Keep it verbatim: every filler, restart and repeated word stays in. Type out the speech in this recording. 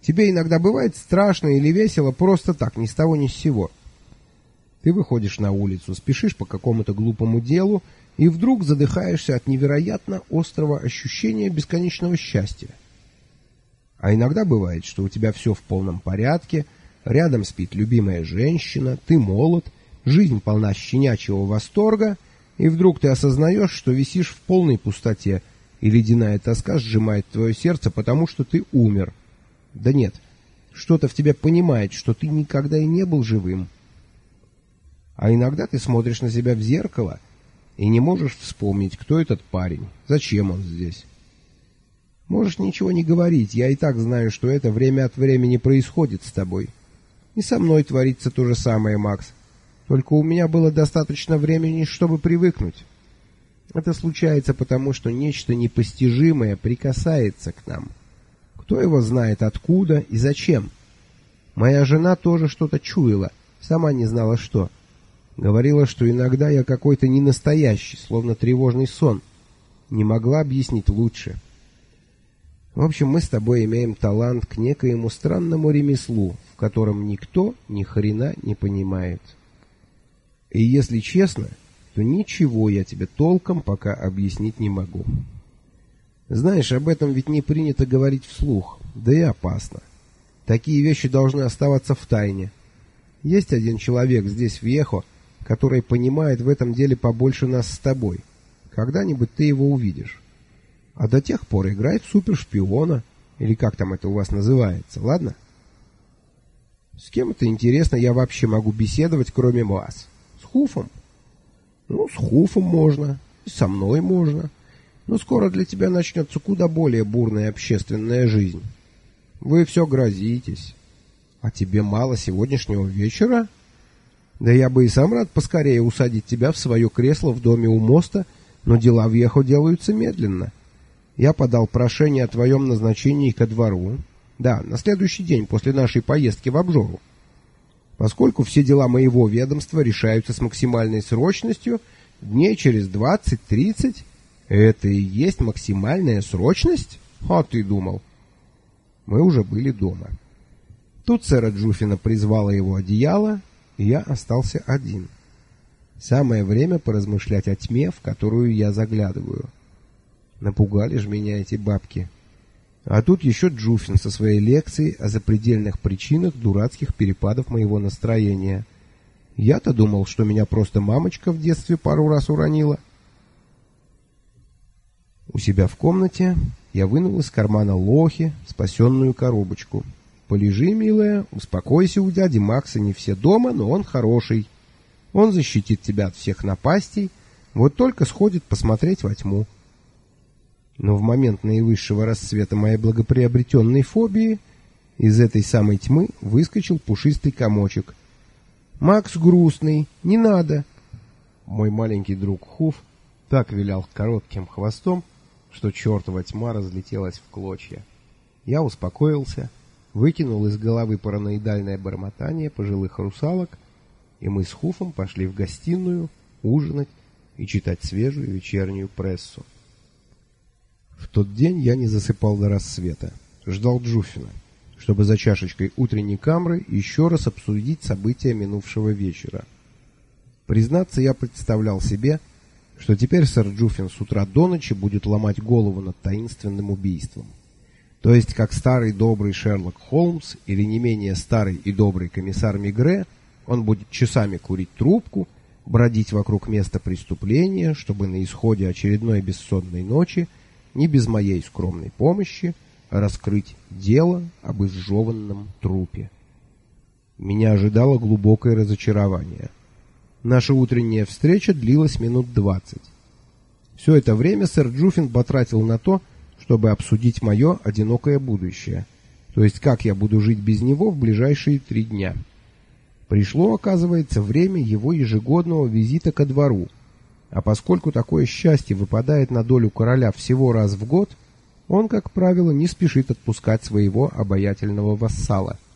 Тебе иногда бывает страшно или весело просто так, ни с того ни с сего. Ты выходишь на улицу, спешишь по какому-то глупому делу, и вдруг задыхаешься от невероятно острого ощущения бесконечного счастья. А иногда бывает, что у тебя все в полном порядке, рядом спит любимая женщина, ты молод, жизнь полна щенячьего восторга, и вдруг ты осознаешь, что висишь в полной пустоте, и ледяная тоска сжимает твое сердце, потому что ты умер. Да нет, что-то в тебе понимает, что ты никогда и не был живым. А иногда ты смотришь на себя в зеркало и не можешь вспомнить, кто этот парень, зачем он здесь. Можешь ничего не говорить, я и так знаю, что это время от времени происходит с тобой. И со мной творится то же самое, Макс. Только у меня было достаточно времени, чтобы привыкнуть. Это случается потому, что нечто непостижимое прикасается к нам. Кто его знает откуда и зачем? Моя жена тоже что-то чуяла, сама не знала что. Говорила, что иногда я какой-то ненастоящий, словно тревожный сон. Не могла объяснить лучше. В общем, мы с тобой имеем талант к некоему странному ремеслу, в котором никто ни хрена не понимает. И если честно, то ничего я тебе толком пока объяснить не могу. Знаешь, об этом ведь не принято говорить вслух, да и опасно. Такие вещи должны оставаться в тайне. Есть один человек здесь, в Вьехо, который понимает в этом деле побольше нас с тобой. Когда-нибудь ты его увидишь. А до тех пор играй в супершпиона, или как там это у вас называется, ладно? С кем это, интересно, я вообще могу беседовать, кроме вас? С Хуфом? Ну, с Хуфом можно, и со мной можно. Но скоро для тебя начнется куда более бурная общественная жизнь. Вы все грозитесь. А тебе мало сегодняшнего вечера? Да я бы и сам рад поскорее усадить тебя в свое кресло в доме у моста, но дела в Вьехо делаются медленно. Я подал прошение о твоем назначении ко двору. Да, на следующий день после нашей поездки в обжору. Поскольку все дела моего ведомства решаются с максимальной срочностью, дней через двадцать-тридцать, это и есть максимальная срочность? А ты думал? Мы уже были дома. Тут сэра Джуфина призвала его одеяло, и я остался один. Самое время поразмышлять о тьме, в которую я заглядываю. Напугали же меня эти бабки. А тут еще Джуфин со своей лекцией о запредельных причинах дурацких перепадов моего настроения. Я-то думал, что меня просто мамочка в детстве пару раз уронила. У себя в комнате я вынул из кармана лохи спасенную коробочку. «Полежи, милая, успокойся, у дяди Макса не все дома, но он хороший. Он защитит тебя от всех напастей, вот только сходит посмотреть во тьму». Но в момент наивысшего расцвета моей благоприобретенной фобии из этой самой тьмы выскочил пушистый комочек. «Макс грустный, не надо!» Мой маленький друг Хуф так вилял коротким хвостом, что чертова тьма разлетелась в клочья. Я успокоился, выкинул из головы параноидальное бормотание пожилых русалок, и мы с Хуфом пошли в гостиную ужинать и читать свежую вечернюю прессу. В тот день я не засыпал до рассвета. Ждал Джуфина, чтобы за чашечкой утренней камры еще раз обсудить события минувшего вечера. Признаться, я представлял себе, что теперь сэр Джуфин с утра до ночи будет ломать голову над таинственным убийством. То есть, как старый добрый Шерлок Холмс или не менее старый и добрый комиссар Мегре, он будет часами курить трубку, бродить вокруг места преступления, чтобы на исходе очередной бессонной ночи не без моей скромной помощи раскрыть дело об изжеванном трупе. Меня ожидало глубокое разочарование. Наша утренняя встреча длилась минут двадцать. Все это время сэр Джуфин потратил на то, чтобы обсудить мое одинокое будущее, то есть как я буду жить без него в ближайшие три дня. Пришло, оказывается, время его ежегодного визита ко двору, а поскольку такое счастье выпадает на долю короля всего раз в год, он, как правило, не спешит отпускать своего обаятельного вассала –